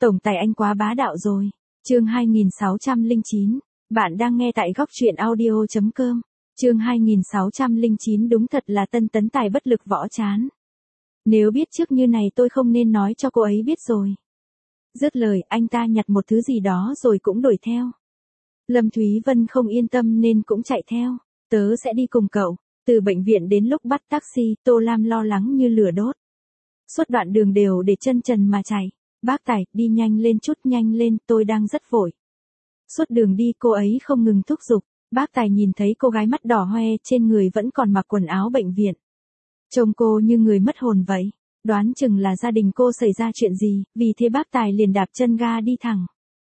Tổng tài anh quá bá đạo rồi. Chương 2609. Bạn đang nghe tại góc truyện audio.com. Chương 2609 đúng thật là Tân Tấn Tài bất lực võ chán. Nếu biết trước như này tôi không nên nói cho cô ấy biết rồi. Dứt lời, anh ta nhặt một thứ gì đó rồi cũng đuổi theo. Lâm Thúy Vân không yên tâm nên cũng chạy theo. Tớ sẽ đi cùng cậu. Từ bệnh viện đến lúc bắt taxi, Tô Lam lo lắng như lửa đốt. Suốt đoạn đường đều để chân trần mà chạy. Bác Tài, đi nhanh lên chút, nhanh lên, tôi đang rất vội. Suốt đường đi cô ấy không ngừng thúc giục. Bác Tài nhìn thấy cô gái mắt đỏ hoe trên người vẫn còn mặc quần áo bệnh viện. Trông cô như người mất hồn vậy. Đoán chừng là gia đình cô xảy ra chuyện gì, vì thế bác Tài liền đạp chân ga đi thẳng.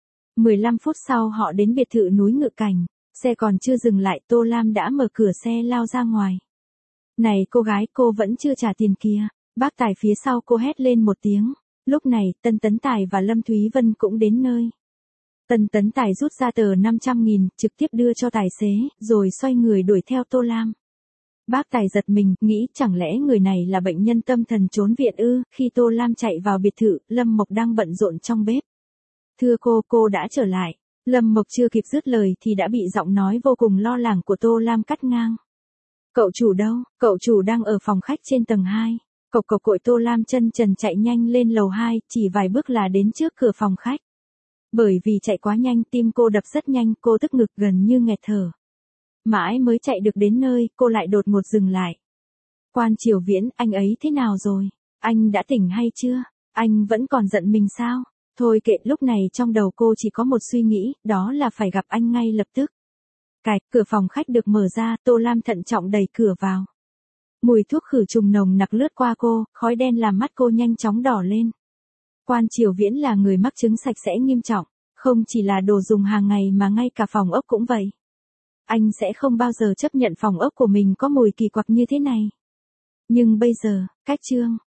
15 phút sau họ đến biệt thự núi Ngự Cảnh. Xe còn chưa dừng lại, Tô Lam đã mở cửa xe lao ra ngoài. Này cô gái, cô vẫn chưa trả tiền kìa. Bác Tài phía sau cô hét lên một tiếng. Lúc này, Tân Tấn Tài và Lâm Thúy Vân cũng đến nơi. Tân Tấn Tài rút ra tờ 500.000, trực tiếp đưa cho tài xế, rồi xoay người đuổi theo Tô Lam. Bác Tài giật mình, nghĩ chẳng lẽ người này là bệnh nhân tâm thần trốn viện ư? Khi Tô Lam chạy vào biệt thự, Lâm Mộc đang bận rộn trong bếp. Thưa cô đã trở lại. Lâm Mộc chưa kịp dứt lời thì đã bị giọng nói vô cùng lo lắng của Tô Lam cắt ngang. Cậu chủ đâu? Cậu chủ đang ở phòng khách trên tầng 2. Cộc cộc cội Tô Lam chân trần chạy nhanh lên lầu 2, chỉ vài bước là đến trước cửa phòng khách. Bởi vì chạy quá nhanh, tim cô đập rất nhanh, cô tức ngực gần như nghẹt thở. Mãi mới chạy được đến nơi, cô lại đột ngột dừng lại. Quan Triều Viễn, anh ấy thế nào rồi? Anh đã tỉnh hay chưa? Anh vẫn còn giận mình sao? Thôi kệ, lúc này trong đầu cô chỉ có một suy nghĩ, đó là phải gặp anh ngay lập tức. Cạch, cửa phòng khách được mở ra, Tô Lam thận trọng đẩy cửa vào. Mùi thuốc khử trùng nồng nặc lướt qua cô, khói đen làm mắt cô nhanh chóng đỏ lên. Quan Triều Viễn là người mắc chứng sạch sẽ nghiêm trọng, không chỉ là đồ dùng hàng ngày mà ngay cả phòng ốc cũng vậy. Anh sẽ không bao giờ chấp nhận phòng ốc của mình có mùi kỳ quặc như thế này. Nhưng bây giờ, cách Trương,